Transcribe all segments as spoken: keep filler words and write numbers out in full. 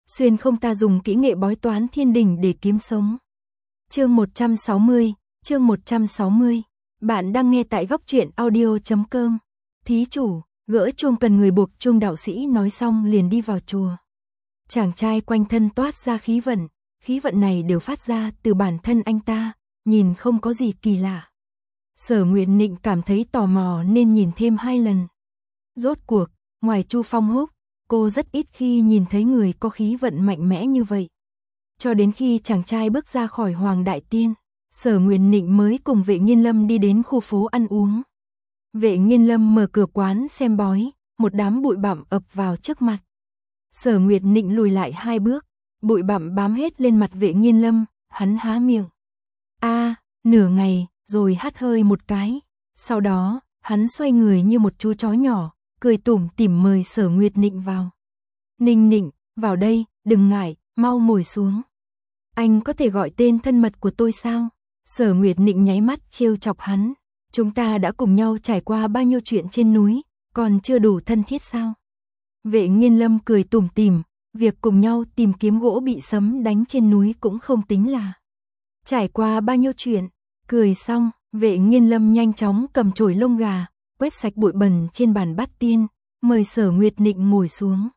xuyên không ta dùng kỹ nghệ bói toán thiên đình để kiếm sống. Chương một trăm sáu mươi, chương một trăm sáu mươi. Bạn đang nghe tại góc truyện audio chấm com. Thí chủ, gỡ chuông cần người buộc chuông, đạo sĩ nói xong liền đi vào chùa. Chàng trai quanh thân toát ra khí vận, khí vận này đều phát ra từ bản thân anh ta, nhìn không có gì kỳ lạ. Sở Nguyệt Nịnh cảm thấy tò mò nên nhìn thêm hai lần. Rốt cuộc, ngoài Chu Phong Húc, cô rất ít khi nhìn thấy người có khí vận mạnh mẽ như vậy. Cho đến khi chàng trai bước ra khỏi Hoàng Đại Tiên, Sở Nguyệt Nịnh mới cùng Vệ Nghiên Lâm đi đến khu phố ăn uống. Vệ Nghiên Lâm mở cửa quán xem bói, một đám bụi bặm ập vào trước mặt. Sở Nguyệt Nịnh lùi lại hai bước, bụi bặm bám hết lên mặt Vệ Nghiên Lâm, hắn há miệng. A, nửa ngày, rồi hắt hơi một cái. Sau đó, hắn xoay người như một chú chó nhỏ, cười tủm tỉm mời Sở Nguyệt Nịnh vào. Nịnh Nịnh, vào đây, đừng ngại, mau ngồi xuống. Anh có thể gọi tên thân mật của tôi sao? Sở Nguyệt Nịnh nháy mắt trêu chọc hắn. Chúng ta đã cùng nhau trải qua bao nhiêu chuyện trên núi, còn chưa đủ thân thiết sao? Vệ Nghiên Lâm cười tủm tỉm, việc cùng nhau tìm kiếm gỗ bị sấm đánh trên núi cũng không tính là trải qua bao nhiêu chuyện. Cười xong, Vệ Nghiên Lâm nhanh chóng cầm chổi lông gà, quét sạch bụi bẩn trên bàn bát tiên, mời Sở Nguyệt Nịnh ngồi xuống.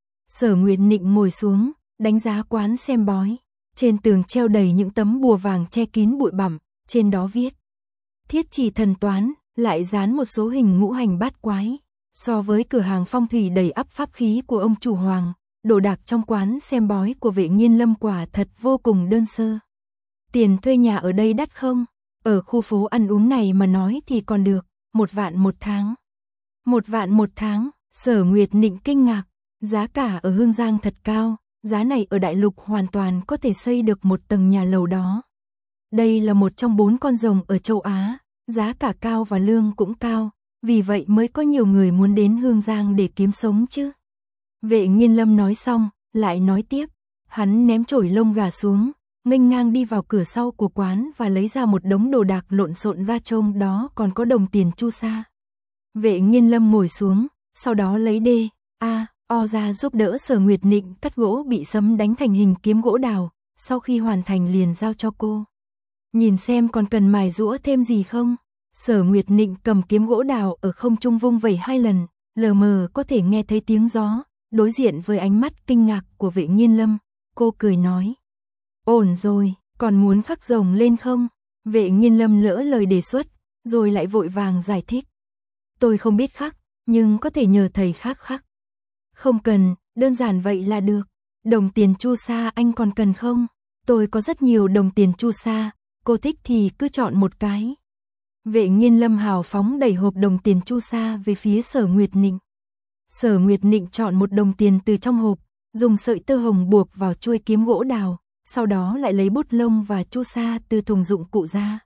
Sở Nguyệt Nịnh ngồi xuống, đánh giá quán xem bói. Trên tường treo đầy những tấm bùa vàng che kín bụi bặm, trên đó viết thiết chỉ thần toán, lại dán một số hình ngũ hành bát quái. So với cửa hàng phong thủy đầy ắp pháp khí của ông chủ Hoàng, đồ đạc trong quán xem bói của Vệ Nghiên Lâm quả thật vô cùng đơn sơ. Tiền thuê nhà ở đây đắt không? Ở khu phố ăn uống này mà nói thì còn được, một vạn một tháng. Một vạn một tháng, Sở Nguyệt Nịnh kinh ngạc, giá cả ở Hương Giang thật cao, giá này ở Đại Lục hoàn toàn có thể xây được một tầng nhà lầu đó. Đây là một trong bốn con rồng ở châu Á, giá cả cao và lương cũng cao, vì vậy mới có nhiều người muốn đến Hương Giang để kiếm sống chứ. Vệ Nghiên Lâm nói xong, lại nói tiếp, hắn ném chổi lông gà xuống, nghênh ngang đi vào cửa sau của quán và lấy ra một đống đồ đạc lộn xộn ra, trông đó còn có đồng tiền chu sa. Vệ Nghiên Lâm ngồi xuống, sau đó lấy đê, a, o ra giúp đỡ Sở Nguyệt Nịnh cắt gỗ bị sấm đánh thành hình kiếm gỗ đào, sau khi hoàn thành liền giao cho cô. Nhìn xem còn cần mài giũa thêm gì không? Sở Nguyệt Nịnh cầm kiếm gỗ đào ở không trung vung vẩy hai lần, lờ mờ có thể nghe thấy tiếng gió, đối diện với ánh mắt kinh ngạc của Vệ Nghiên Lâm, cô cười nói. Ổn rồi, còn muốn khắc rồng lên không? Vệ Nghiên Lâm lỡ lời đề xuất, rồi lại vội vàng giải thích. Tôi không biết khắc, nhưng có thể nhờ thầy khác khắc. Không cần, đơn giản vậy là được. Đồng tiền chu sa anh còn cần không? Tôi có rất nhiều đồng tiền chu sa, cô thích thì cứ chọn một cái. Vệ Nghiên Lâm hào phóng đẩy hộp đồng tiền chu sa về phía Sở Nguyệt Nịnh. Sở Nguyệt Nịnh chọn một đồng tiền từ trong hộp, dùng sợi tơ hồng buộc vào chuôi kiếm gỗ đào, sau đó lại lấy bút lông và chu sa từ thùng dụng cụ ra.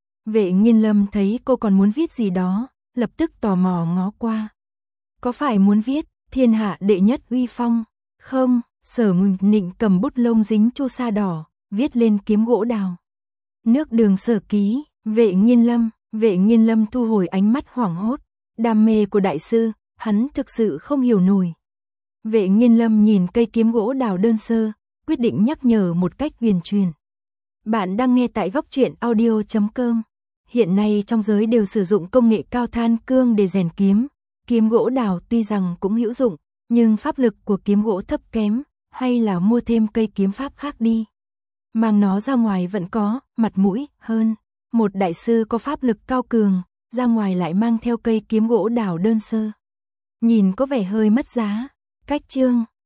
Vệ Nghiên Lâm thấy cô còn muốn viết gì đó, lập tức tò mò ngó qua. Có phải muốn viết thiên hạ đệ nhất uy phong? Không, Sở Nguyệt Nịnh cầm bút lông dính chu sa đỏ, viết lên kiếm gỗ đào. Nước Đường Sở ký, Vệ Nghiên Lâm. Vệ Nghiên Lâm thu hồi ánh mắt hoảng hốt, đam mê của đại sư, hắn thực sự không hiểu nổi. Vệ Nghiên Lâm nhìn cây kiếm gỗ đào đơn sơ, quyết định nhắc nhở một cách huyền truyền. Bạn đang nghe tại góc truyện audio chấm com. Hiện nay trong giới đều sử dụng công nghệ cao than cương để rèn kiếm. Kiếm gỗ đào tuy rằng cũng hữu dụng, nhưng pháp lực của kiếm gỗ thấp kém, hay là mua thêm cây kiếm pháp khác đi. Mang nó ra ngoài vẫn có mặt mũi hơn. Một đại sư có pháp lực cao cường, ra ngoài lại mang theo cây kiếm gỗ đào đơn sơ. Nhìn có vẻ hơi mất giá. Cách chương